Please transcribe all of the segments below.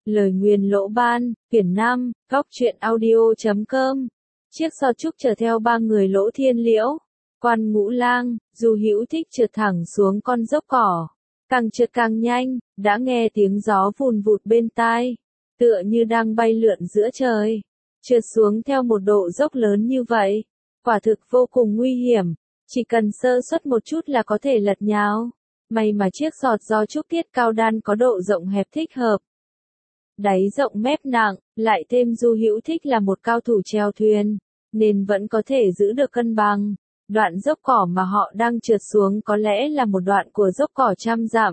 Lời nguyền lỗ ban, quyển 5, góc truyện audio.com. Chiếc xo trúc chở theo ba người Lỗ Thiên Liễu, Quan Ngũ Lang, Du Hữu Thích trượt thẳng xuống con dốc cỏ. Càng trượt càng nhanh, đã nghe tiếng gió vùn vụt bên tai, tựa như đang bay lượn giữa trời. Trượt xuống theo một độ dốc lớn như vậy, quả thực vô cùng nguy hiểm, chỉ cần sơ suất một chút là có thể lật nhào. May mà chiếc sọt do Trúc Tiết Cao Đan có độ rộng hẹp thích hợp. Đáy rộng mép nặng, lại thêm Du Hữu Thích là một cao thủ chèo thuyền, nên vẫn có thể giữ được cân bằng. Đoạn dốc cỏ mà họ đang trượt xuống có lẽ là một đoạn của dốc cỏ trăm dặm.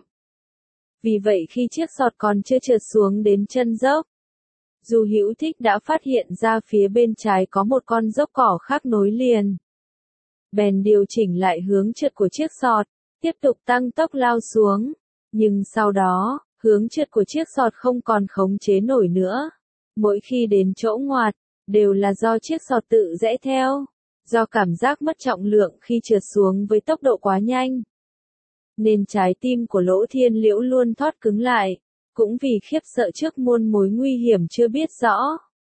Vì vậy khi chiếc sọt còn chưa trượt xuống đến chân dốc, Du Hữu Thích đã phát hiện ra phía bên trái có một con dốc cỏ khác nối liền. Bèn điều chỉnh lại hướng trượt của chiếc sọt, tiếp tục tăng tốc lao xuống. Nhưng sau đó, hướng trượt của chiếc sọt không còn khống chế nổi nữa. Mỗi khi đến chỗ ngoặt, đều là do chiếc sọt tự rẽ theo. Do cảm giác mất trọng lượng khi trượt xuống với tốc độ quá nhanh, nên trái tim của Lỗ Thiên Liễu luôn thót cứng lại, cũng vì khiếp sợ trước muôn mối nguy hiểm chưa biết rõ.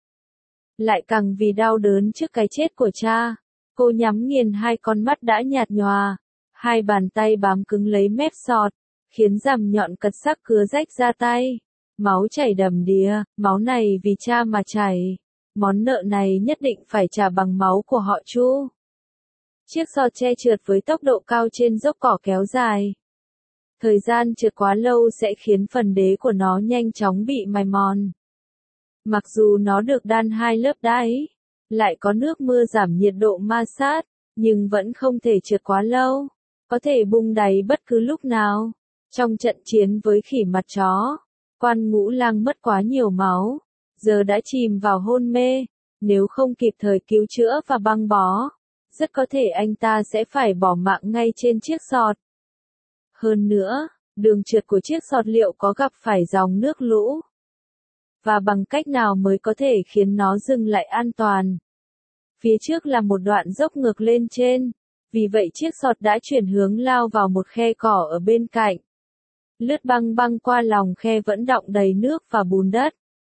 Lại càng vì đau đớn trước cái chết của cha, cô nhắm nghiền hai con mắt đã nhạt nhòa, hai bàn tay bám cứng lấy mép sọt, khiến rằm nhọn cật sắc cứa rách ra tay. Máu chảy đầm đìa, máu này vì cha mà chảy. Món nợ này nhất định phải trả bằng máu của họ Chu. Chiếc sọt che trượt với tốc độ cao trên dốc cỏ kéo dài. Thời gian trượt quá lâu sẽ khiến phần đế của nó nhanh chóng bị mài mòn. Mặc dù nó được đan hai lớp đáy, lại có nước mưa giảm nhiệt độ ma sát, nhưng vẫn không thể trượt quá lâu, có thể bung đáy bất cứ lúc nào. Trong trận chiến với khỉ mặt chó, Quan Ngũ Lang mất quá nhiều máu, giờ đã chìm vào hôn mê, nếu không kịp thời cứu chữa và băng bó, rất có thể anh ta sẽ phải bỏ mạng ngay trên chiếc sọt. Hơn nữa, đường trượt của chiếc sọt liệu có gặp phải dòng nước lũ? Và bằng cách nào mới có thể khiến nó dừng lại an toàn? Phía trước là một đoạn dốc ngược lên trên, vì vậy chiếc sọt đã chuyển hướng lao vào một khe cỏ ở bên cạnh. Lướt băng băng qua lòng khe vẫn đọng đầy nước và bùn đất.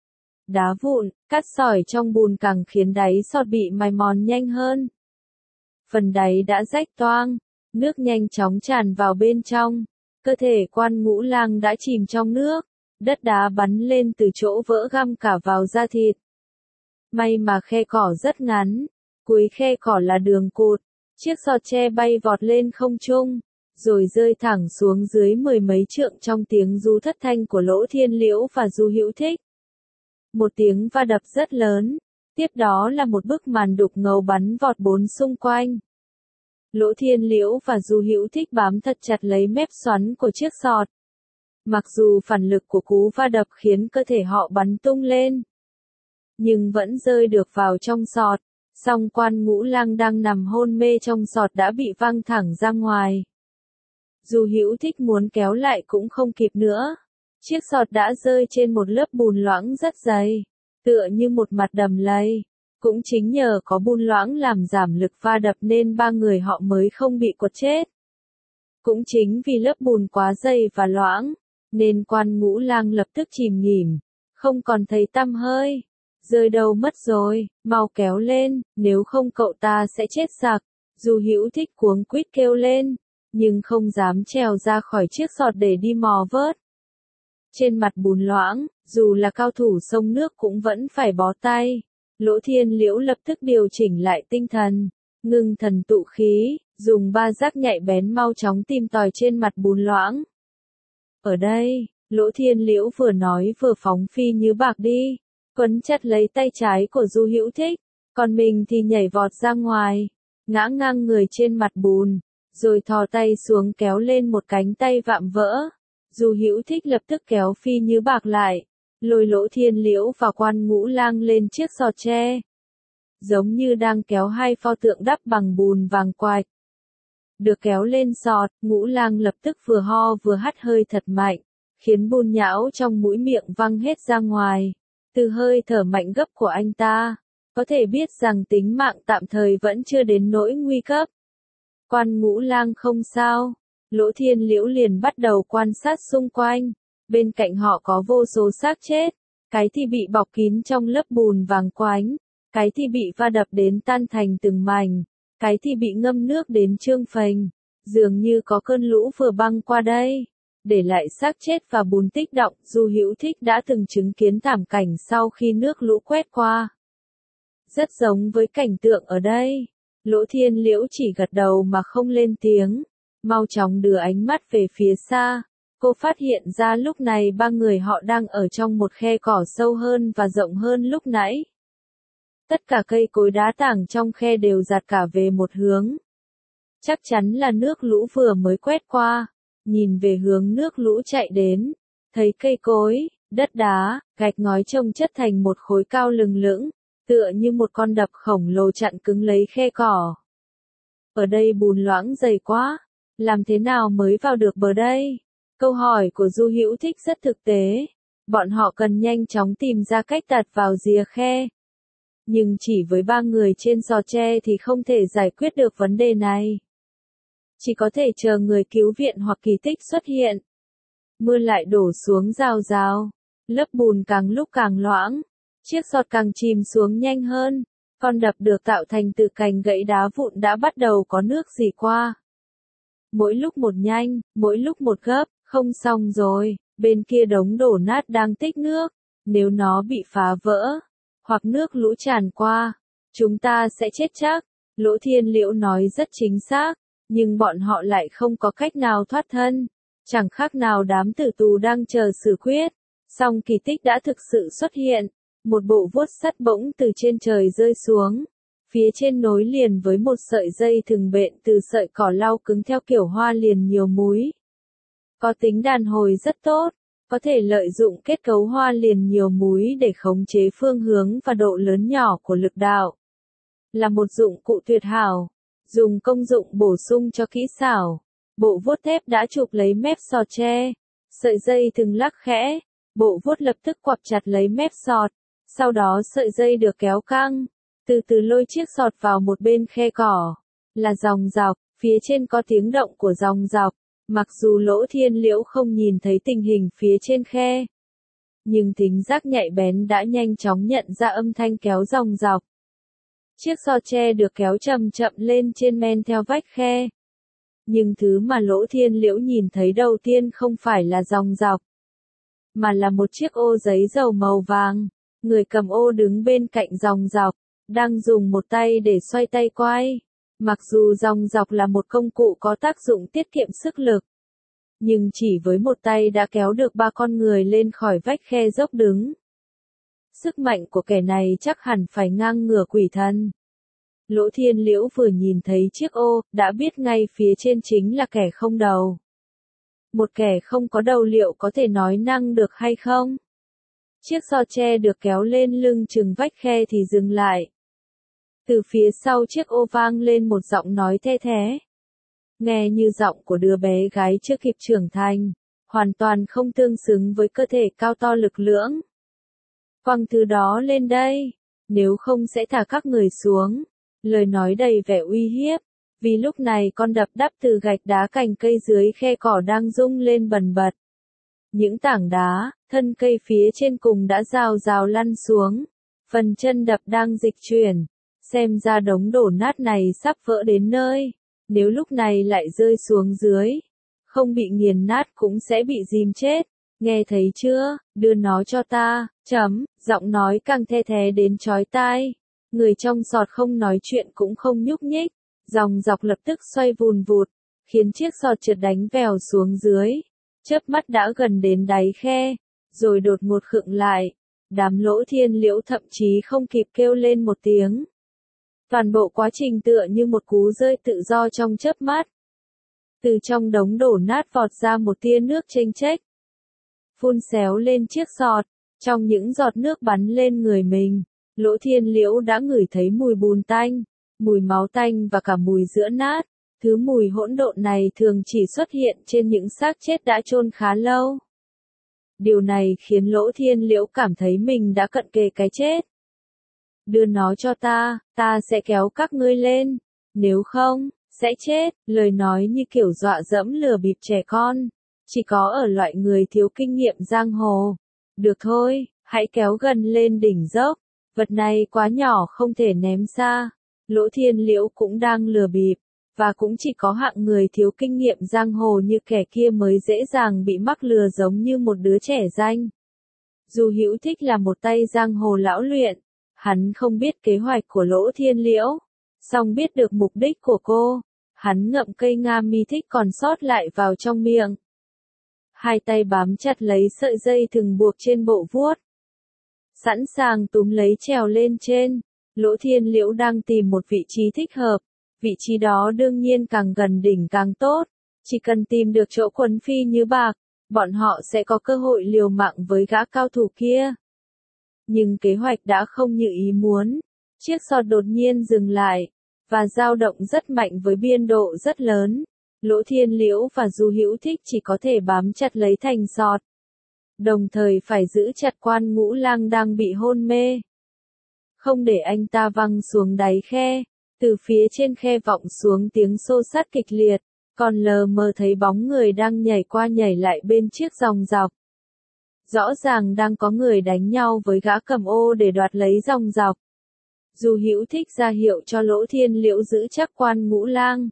Đá vụn, cát sỏi trong bùn càng khiến đáy sọt bị mài mòn nhanh hơn. Phần đáy đã rách toang, nước nhanh chóng tràn vào bên trong. Cơ thể Quan Ngũ Lang đã chìm trong nước, đất đá bắn lên từ chỗ vỡ găm cả vào da thịt. May mà khe cỏ rất ngắn, cuối khe cỏ là đường cụt, chiếc sọt tre bay vọt lên không trung, rồi rơi thẳng xuống dưới mười mấy trượng trong tiếng rú thất thanh của Lỗ Thiên Liễu và Du Hữu Thích. Một tiếng va đập rất lớn, tiếp đó là một bức màn đục ngầu bắn vọt bốn xung quanh. Lỗ Thiên Liễu và Du Hữu Thích bám thật chặt lấy mép xoắn của chiếc sọt. Mặc dù phản lực của cú va đập khiến cơ thể họ bắn tung lên, nhưng vẫn rơi được vào trong sọt, song Quan Ngũ Lang đang nằm hôn mê trong sọt đã bị văng thẳng ra ngoài. Du Hữu Thích muốn kéo lại cũng không kịp nữa. Chiếc sọt đã rơi trên một lớp bùn loãng rất dày, tựa như một mặt đầm lầy. Cũng chính nhờ có bùn loãng làm giảm lực va đập nên ba người họ mới không bị quật chết. Cũng chính vì lớp bùn quá dày và loãng, nên Quan Ngũ Lang lập tức chìm nghỉm, không còn thấy tăm hơi. Rơi đâu mất rồi, mau kéo lên, nếu không cậu ta sẽ chết sặc. Du Hữu Thích cuống quýt kêu lên, nhưng không dám trèo ra khỏi chiếc sọt để đi mò vớt. Trên mặt bùn loãng, dù là cao thủ sông nước cũng vẫn phải bó tay. Lỗ Thiên Liễu lập tức điều chỉnh lại tinh thần, ngưng thần tụ khí, dùng ba giác nhạy bén mau chóng tìm tòi trên mặt bùn loãng. Ở đây, Lỗ Thiên Liễu vừa nói vừa phóng phi như bạc đi, quấn chặt lấy tay trái của Du Hữu Thích, còn mình thì nhảy vọt ra ngoài, ngã ngang người trên mặt bùn, rồi thò tay xuống kéo lên một cánh tay vạm vỡ. Du Hữu Thích lập tức kéo phi như bạc lại, lôi Lỗ Thiên Liễu và Quan Ngũ Lang lên chiếc sọt tre, giống như đang kéo hai pho tượng đắp bằng bùn vàng quạch. Được kéo lên sọt, Ngũ Lang lập tức vừa ho vừa hắt hơi thật mạnh, khiến bùn nhão trong mũi miệng văng hết ra ngoài. Từ hơi thở mạnh gấp của anh ta, có thể biết rằng tính mạng tạm thời vẫn chưa đến nỗi nguy cấp. Quan Ngũ Lang không sao. Lỗ Thiên Liễu liền bắt đầu quan sát xung quanh. Bên cạnh họ có vô số xác chết, cái thì bị bọc kín trong lớp bùn vàng quánh, cái thì bị va đập đến tan thành từng mảnh, cái thì bị ngâm nước đến trương phình, dường như có cơn lũ vừa băng qua đây, để lại xác chết và bùn tích đọng. Du Hữu Thích đã từng chứng kiến thảm cảnh sau khi nước lũ quét qua. Rất giống với cảnh tượng ở đây. Lỗ Thiên Liễu chỉ gật đầu mà không lên tiếng, mau chóng đưa ánh mắt về phía xa. Cô phát hiện ra lúc này ba người họ đang ở trong một khe cỏ sâu hơn và rộng hơn lúc nãy. Tất cả cây cối đá tảng trong khe đều dạt cả về một hướng. Chắc chắn là nước lũ vừa mới quét qua. Nhìn về hướng nước lũ chạy đến, thấy cây cối, đất đá, gạch ngói chồng chất thành một khối cao lừng lững, tựa như một con đập khổng lồ chặn cứng lấy khe cỏ. Ở đây bùn loãng dày quá, làm thế nào mới vào được bờ đây? Câu hỏi của Du Hữu Thích rất thực tế. Bọn họ cần nhanh chóng tìm ra cách tạt vào rìa khe. Nhưng chỉ với ba người trên giò tre thì không thể giải quyết được vấn đề này. Chỉ có thể chờ người cứu viện hoặc kỳ tích xuất hiện. Mưa lại đổ xuống rào rào. Lớp bùn càng lúc càng loãng. Chiếc giọt càng chìm xuống nhanh hơn. Con đập được tạo thành từ cành gãy đá vụn đã bắt đầu có nước rỉ qua. Mỗi lúc một nhanh, mỗi lúc một gấp, không xong rồi, bên kia đống đổ nát đang tích nước. Nếu nó bị phá vỡ, hoặc nước lũ tràn qua, chúng ta sẽ chết chắc. Lỗ Thiên Liễu nói rất chính xác, nhưng bọn họ lại không có cách nào thoát thân. Chẳng khác nào đám tử tù đang chờ xử quyết. Song kỳ tích đã thực sự xuất hiện. Một bộ vuốt sắt bỗng từ trên trời rơi xuống. Phía trên nối liền với một sợi dây thừng bện từ sợi cỏ lau cứng theo kiểu hoa liền nhiều múi. Có tính đàn hồi rất tốt, có thể lợi dụng kết cấu hoa liền nhiều múi để khống chế phương hướng và độ lớn nhỏ của lực đạo. Là một dụng cụ tuyệt hảo, dùng công dụng bổ sung cho kỹ xảo. Bộ vuốt thép đã chụp lấy mép sọt tre, sợi dây thừng lắc khẽ, bộ vuốt lập tức quặp chặt lấy mép sọt, sau đó sợi dây được kéo căng, từ từ lôi chiếc sọt vào một bên khe cỏ. Là dòng dọc, phía trên có tiếng động của dòng dọc. Mặc dù Lỗ Thiên Liễu không nhìn thấy tình hình phía trên khe, nhưng thính giác nhạy bén đã nhanh chóng nhận ra âm thanh kéo dòng dọc. Chiếc sọt tre được kéo chậm chậm lên trên men theo vách khe. Nhưng thứ mà Lỗ Thiên Liễu nhìn thấy đầu tiên không phải là dòng dọc, mà là một chiếc ô giấy dầu màu vàng. Người cầm ô đứng bên cạnh dòng dọc, đang dùng một tay để xoay tay quay. Mặc dù dòng dọc là một công cụ có tác dụng tiết kiệm sức lực, nhưng chỉ với một tay đã kéo được ba con người lên khỏi vách khe dốc đứng. Sức mạnh của kẻ này chắc hẳn phải ngang ngửa quỷ thần. Lỗ Thiên Liễu vừa nhìn thấy chiếc ô, đã biết ngay phía trên chính là kẻ không đầu. Một kẻ không có đầu liệu có thể nói năng được hay không? Chiếc sọt tre được kéo lên lưng chừng vách khe thì dừng lại. Từ phía sau chiếc ô vang lên một giọng nói the thé. Nghe như giọng của đứa bé gái chưa kịp trưởng thành, hoàn toàn không tương xứng với cơ thể cao to lực lưỡng. Quăng thứ đó lên đây, nếu không sẽ thả các người xuống. Lời nói đầy vẻ uy hiếp, vì lúc này con đập đắp từ gạch đá cành cây dưới khe cỏ đang rung lên bần bật. Những tảng đá, thân cây phía trên cùng đã rào rào lăn xuống, phần chân đập đang dịch chuyển. Xem ra đống đổ nát này sắp vỡ đến nơi, nếu lúc này lại rơi xuống dưới, không bị nghiền nát cũng sẽ bị dìm chết. Nghe thấy chưa, đưa nó cho ta, giọng nói càng the thé đến chói tai. Người trong sọt không nói chuyện cũng không nhúc nhích, dòng dọc lập tức xoay vùn vụt, khiến chiếc sọt trượt đánh vèo xuống dưới. Chớp mắt đã gần đến đáy khe, rồi đột ngột khựng lại. Đám Lỗ Thiên Liễu thậm chí không kịp kêu lên một tiếng. Toàn bộ quá trình tựa như một cú rơi tự do trong chớp mắt. Từ trong đống đổ nát vọt ra một tia nước chênh chếch, phun xéo lên chiếc sọt. Trong những giọt nước bắn lên người mình, Lỗ Thiên Liễu đã ngửi thấy mùi bùn tanh, mùi máu tanh và cả mùi sữa nát. Thứ mùi hỗn độn này thường chỉ xuất hiện trên những xác chết đã chôn khá lâu. Điều này khiến Lỗ Thiên Liễu cảm thấy mình đã cận kề cái chết. Đưa nó cho ta sẽ kéo các ngươi lên. Nếu không, sẽ chết. Lời nói như kiểu dọa dẫm lừa bịp trẻ con. Chỉ có ở loại người thiếu kinh nghiệm giang hồ. Được thôi, Hãy kéo gần lên đỉnh dốc, vật này quá nhỏ không thể ném xa. Lỗ Thiên Liễu cũng đang lừa bịp, và cũng chỉ có hạng người thiếu kinh nghiệm giang hồ như kẻ kia mới dễ dàng bị mắc lừa giống như một đứa trẻ danh. Dù Hữu Thích là một tay giang hồ lão luyện, hắn không biết kế hoạch của Lỗ Thiên Liễu, song biết được mục đích của cô. Hắn ngậm cây nga mi thích còn sót lại vào trong miệng. Hai tay bám chặt lấy sợi dây thừng buộc trên bộ vuốt, sẵn sàng túm lấy trèo lên trên. Lỗ Thiên Liễu đang tìm một vị trí thích hợp, vị trí đó đương nhiên càng gần đỉnh càng tốt, chỉ cần tìm được chỗ quấn phi như bạc, bọn họ sẽ có cơ hội liều mạng với gã cao thủ kia. Nhưng kế hoạch đã không như ý muốn, chiếc sọt đột nhiên dừng lại, và dao động rất mạnh với biên độ rất lớn. Lỗ Thiên Liễu và Du Hữu Thích chỉ có thể bám chặt lấy thành sọt, đồng thời phải giữ chặt Quan Ngũ Lang đang bị hôn mê, không để anh ta văng xuống đáy khe. Từ phía trên khe vọng xuống tiếng xô xát kịch liệt, còn lờ mờ thấy bóng người đang nhảy qua nhảy lại bên chiếc dòng dọc. Rõ ràng đang có người đánh nhau với gã cầm ô để đoạt lấy dòng dọc. Du Hữu Thích ra hiệu cho Lỗ Thiên Liễu giữ chắc Quan Ngũ Lang,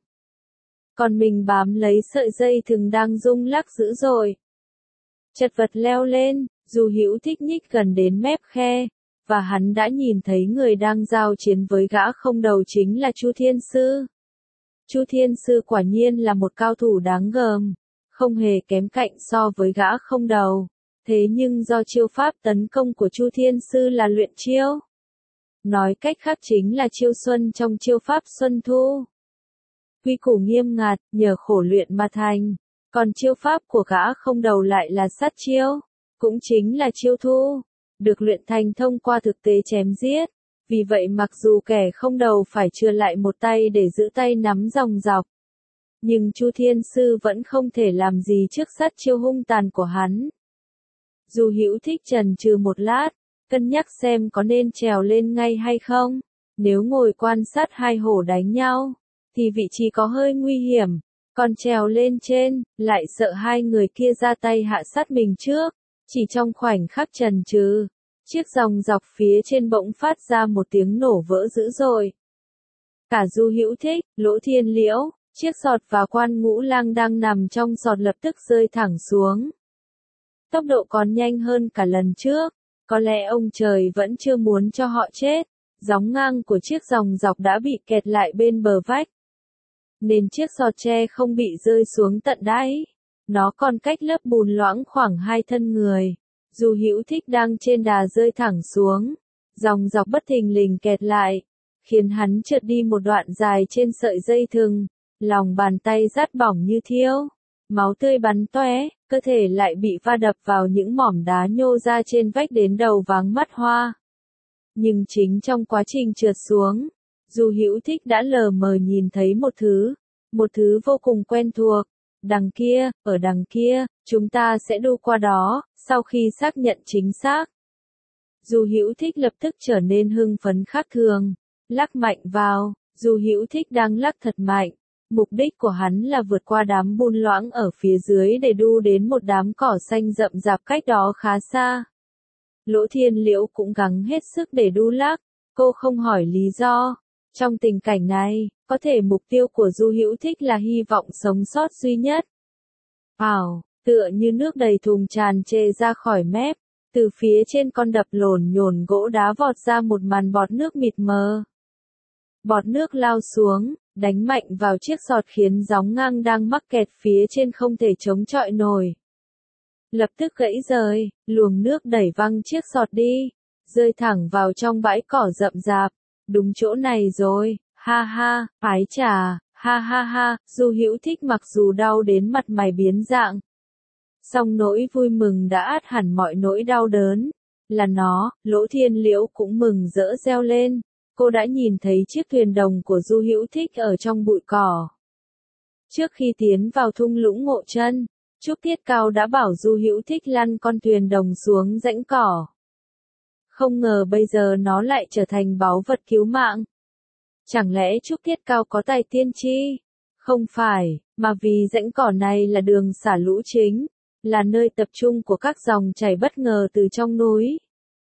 còn mình bám lấy sợi dây thừng đang rung lắc dữ dội. Chật vật leo lên, Du Hữu Thích nhích gần đến mép khe, và hắn đã nhìn thấy người đang giao chiến với gã không đầu chính là Chu Thiên Sư. Chu Thiên Sư quả nhiên là một cao thủ đáng gờm, không hề kém cạnh so với gã không đầu. Thế nhưng do chiêu pháp tấn công của Chu Thiên Sư là luyện chiêu, nói cách khác chính là chiêu xuân trong chiêu pháp Xuân Thu. Quy củ nghiêm ngặt, nhờ khổ luyện mà thành, còn chiêu pháp của gã không đầu lại là sát chiêu, cũng chính là chiêu thu, được luyện thành thông qua thực tế chém giết. Vì vậy mặc dù kẻ không đầu phải chừa lại một tay để giữ tay nắm dòng dọc, nhưng Chu Thiên Sư vẫn không thể làm gì trước sát chiêu hung tàn của hắn. Du Hữu Thích chần chừ một lát, cân nhắc xem có nên trèo lên ngay hay không. Nếu ngồi quan sát hai hổ đánh nhau, thì vị trí có hơi nguy hiểm, còn trèo lên trên, lại sợ hai người kia ra tay hạ sát mình trước. Chỉ trong khoảnh khắc chần chừ, chiếc dòng dọc phía trên bỗng phát ra một tiếng nổ vỡ dữ dội. Cả Du Hữu Thích, Lỗ Thiên Liễu, chiếc sọt và Quan Ngũ Lang đang nằm trong sọt lập tức rơi thẳng xuống. Tốc độ còn nhanh hơn cả lần trước, có lẽ ông trời vẫn chưa muốn cho họ chết. Gióng ngang của chiếc dòng dọc đã bị kẹt lại bên bờ vách, nên chiếc sọt tre không bị rơi xuống tận đáy. Nó còn cách lớp bùn loãng khoảng 2 thân người. Du Hữu Thích đang trên đà rơi thẳng xuống, dòng dọc bất thình lình kẹt lại, khiến hắn trượt đi một đoạn dài trên sợi dây thừng, lòng bàn tay rát bỏng như thiêu, máu tươi bắn tóe, cơ thể lại bị va đập vào những mỏm đá nhô ra trên vách đến đầu váng mắt hoa. Nhưng chính trong quá trình trượt xuống, Du Hữu Thích đã lờ mờ nhìn thấy một thứ vô cùng quen thuộc. Đằng kia, ở đằng kia, chúng ta sẽ đu qua đó. Sau khi xác nhận chính xác, Du Hữu Thích lập tức trở nên hưng phấn khác thường, lắc mạnh vào. Du Hữu Thích đang lắc thật mạnh, mục đích của hắn là vượt qua đám bùn loãng ở phía dưới để đu đến một đám cỏ xanh rậm rạp cách đó khá xa. Lỗ Thiên Liễu cũng gắng hết sức để đu lắc, cô không hỏi lý do. Trong tình cảnh này, có thể mục tiêu của Du Hữu Thích là hy vọng sống sót duy nhất. Tựa như nước đầy thùng tràn trề ra khỏi mép, từ phía trên con đập lổn nhổn gỗ đá vọt ra một màn bọt nước mịt mờ. Bọt nước lao xuống, đánh mạnh vào chiếc sọt khiến gióng ngang đang mắc kẹt phía trên không thể chống chọi nổi. Lập tức gãy rời, luồng nước đẩy văng chiếc sọt đi, rơi thẳng vào trong bãi cỏ rậm rạp. Đúng chỗ này rồi, ha ha, ái chà, ha ha ha. Du Hữu Thích mặc dù đau đến mặt mày biến dạng, song nỗi vui mừng đã át hẳn mọi nỗi đau đớn. Là nó, Lỗ Thiên Liễu cũng mừng rỡ reo lên. Cô đã nhìn thấy chiếc thuyền đồng của Du Hữu Thích ở trong bụi cỏ. Trước khi tiến vào thung lũng Ngộ Chân, Trúc Thiết Cao đã bảo Du Hữu Thích lăn con thuyền đồng xuống rãnh cỏ. Không ngờ bây giờ nó lại trở thành báu vật cứu mạng. Chẳng lẽ Trúc Thiết Cao có tài tiên tri? Không phải, mà vì rãnh cỏ này là đường xả lũ chính, là nơi tập trung của các dòng chảy bất ngờ từ trong núi.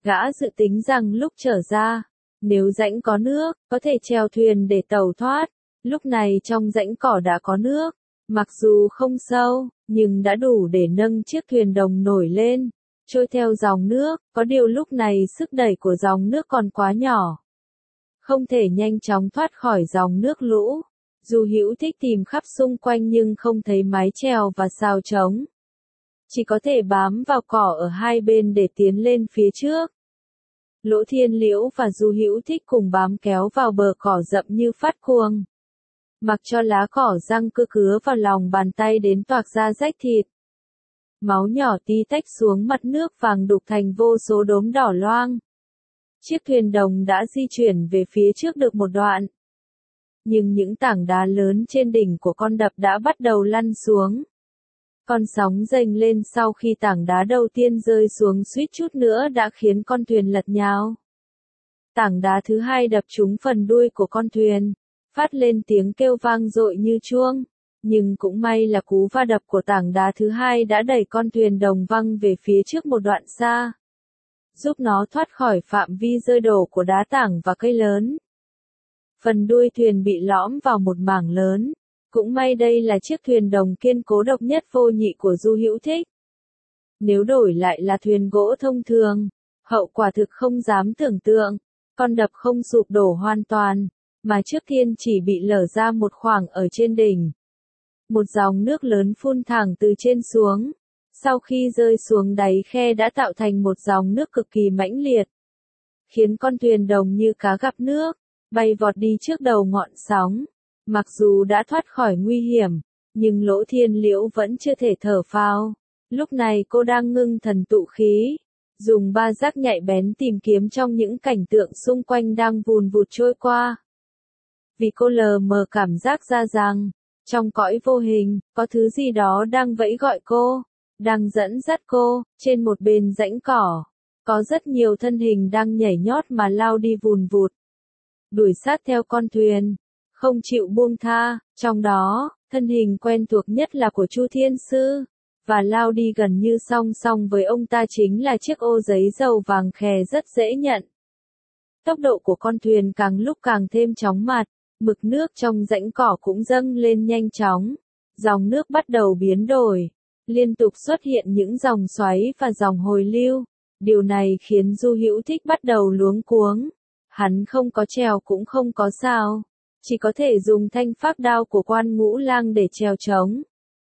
Gã dự tính rằng lúc trở ra, nếu rãnh có nước, có thể chèo thuyền để tàu thoát. Lúc này trong rãnh cỏ đã có nước, mặc dù không sâu, nhưng đã đủ để nâng chiếc thuyền đồng nổi lên, trôi theo dòng nước, có điều lúc này sức đẩy của dòng nước còn quá nhỏ. Không thể nhanh chóng thoát khỏi dòng nước lũ. Du Hữu Thích tìm khắp xung quanh nhưng không thấy mái chèo và sào trống. Chỉ có thể bám vào cỏ ở hai bên để tiến lên phía trước. Lỗ Thiên Liễu và Du Hữu Thích cùng bám kéo vào bờ cỏ rậm như phát cuồng. Mặc cho lá cỏ răng cứa vào lòng bàn tay đến toạc ra rách thịt. Máu nhỏ tí tách xuống mặt nước vàng đục thành vô số đốm đỏ loang. Chiếc thuyền đồng đã di chuyển về phía trước được một đoạn. Nhưng những tảng đá lớn trên đỉnh của con đập đã bắt đầu lăn xuống. Con sóng dâng lên sau khi tảng đá đầu tiên rơi xuống suýt chút nữa đã khiến con thuyền lật nhào. Tảng đá thứ hai đập trúng phần đuôi của con thuyền, phát lên tiếng kêu vang dội như chuông. Nhưng cũng may là cú va đập của tảng đá thứ hai đã đẩy con thuyền đồng văng về phía trước một đoạn xa, giúp nó thoát khỏi phạm vi rơi đổ của đá tảng và cây lớn. Phần đuôi thuyền bị lõm vào một mảng lớn. Cũng may đây là chiếc thuyền đồng kiên cố độc nhất vô nhị của Du Hữu Thích. Nếu đổi lại là thuyền gỗ thông thường, hậu quả thực không dám tưởng tượng. Con đập không sụp đổ hoàn toàn, mà trước tiên chỉ bị lở ra một khoảng ở trên đỉnh. Một dòng nước lớn phun thẳng từ trên xuống. Sau khi rơi xuống đáy khe đã tạo thành một dòng nước cực kỳ mãnh liệt, khiến con thuyền đồng như cá gặp nước, bay vọt đi trước đầu ngọn sóng. Mặc dù đã thoát khỏi nguy hiểm, nhưng Lỗ Thiên Liễu vẫn chưa thể thở phào. Lúc này cô đang ngưng thần tụ khí, dùng ba giác nhạy bén tìm kiếm trong những cảnh tượng xung quanh đang vùn vụt trôi qua. Vì cô lờ mờ cảm giác ra rằng, trong cõi vô hình, có thứ gì đó đang vẫy gọi cô, đang dẫn dắt cô. Trên một bên rãnh cỏ, có rất nhiều thân hình đang nhảy nhót mà lao đi vùn vụt, đuổi sát theo con thuyền, không chịu buông tha. Trong đó, thân hình quen thuộc nhất là của Chu Thiên Sư, và lao đi gần như song song với ông ta chính là chiếc ô giấy dầu vàng khè rất dễ nhận. Tốc độ của con thuyền càng lúc càng thêm chóng mặt, mực nước trong rãnh cỏ cũng dâng lên nhanh chóng, dòng nước bắt đầu biến đổi, liên tục xuất hiện những dòng xoáy và dòng hồi lưu. Điều này khiến Du Hữu Thích bắt đầu luống cuống. Hắn không có chèo cũng không có sào, chỉ có thể dùng thanh phác đao của Quan Ngũ Lang để chèo trống.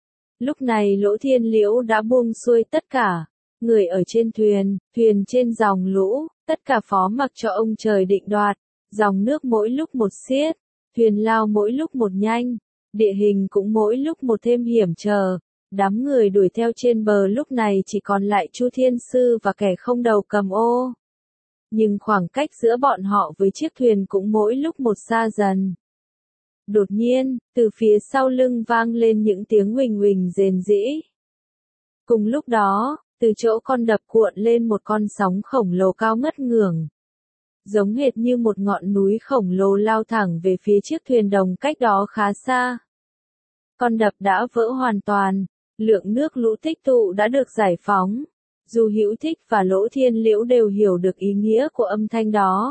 Lúc này Lỗ Thiên Liễu đã buông xuôi tất cả, người ở trên thuyền, thuyền trên dòng lũ, tất cả phó mặc cho ông trời định đoạt. Dòng nước mỗi lúc một xiết, thuyền lao mỗi lúc một nhanh, địa hình cũng mỗi lúc một thêm hiểm trở. Đám người đuổi theo trên bờ lúc này chỉ còn lại Chu Thiên Sư và kẻ không đầu cầm ô. Nhưng khoảng cách giữa bọn họ với chiếc thuyền cũng mỗi lúc một xa dần. Đột nhiên, từ phía sau lưng vang lên những tiếng huỳnh huỳnh rền rĩ. Cùng lúc đó, từ chỗ con đập cuộn lên một con sóng khổng lồ cao ngất ngưởng, giống hệt như một ngọn núi khổng lồ lao thẳng về phía chiếc thuyền đồng cách đó khá xa. Con đập đã vỡ hoàn toàn, lượng nước lũ tích tụ đã được giải phóng. Du Hữu Thích và Lỗ Thiên Liễu đều hiểu được ý nghĩa của âm thanh đó.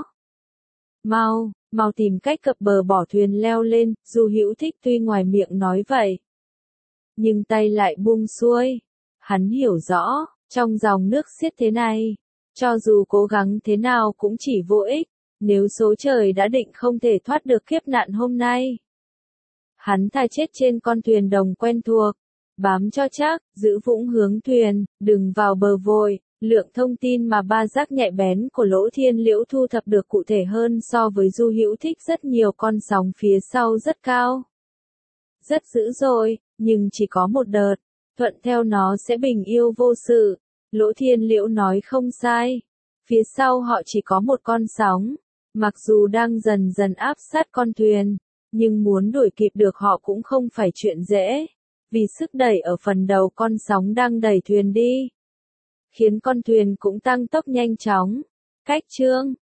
Mau tìm cách cập bờ bỏ thuyền leo lên. Du Hữu Thích tuy ngoài miệng nói vậy, nhưng tay lại buông xuôi. Hắn hiểu rõ, trong dòng nước xiết thế này, cho dù cố gắng thế nào cũng chỉ vô ích, nếu số trời đã định không thể thoát được kiếp nạn hôm nay. Hắn thà chết trên con thuyền đồng quen thuộc, bám cho chắc, giữ vững hướng thuyền, đừng vào bờ vội. Lượng thông tin mà ba giác nhạy bén của Lỗ Thiên Liễu thu thập được cụ thể hơn so với Du Hữu Thích rất nhiều. Con sóng phía sau rất cao, rất dữ dội, nhưng chỉ có một đợt, thuận theo nó sẽ bình yên vô sự. Lỗ Thiên Liễu nói không sai, phía sau họ chỉ có một con sóng, mặc dù đang dần dần áp sát con thuyền, nhưng muốn đuổi kịp được họ cũng không phải chuyện dễ, vì sức đẩy ở phần đầu con sóng đang đẩy thuyền đi, khiến con thuyền cũng tăng tốc nhanh chóng. Cách chương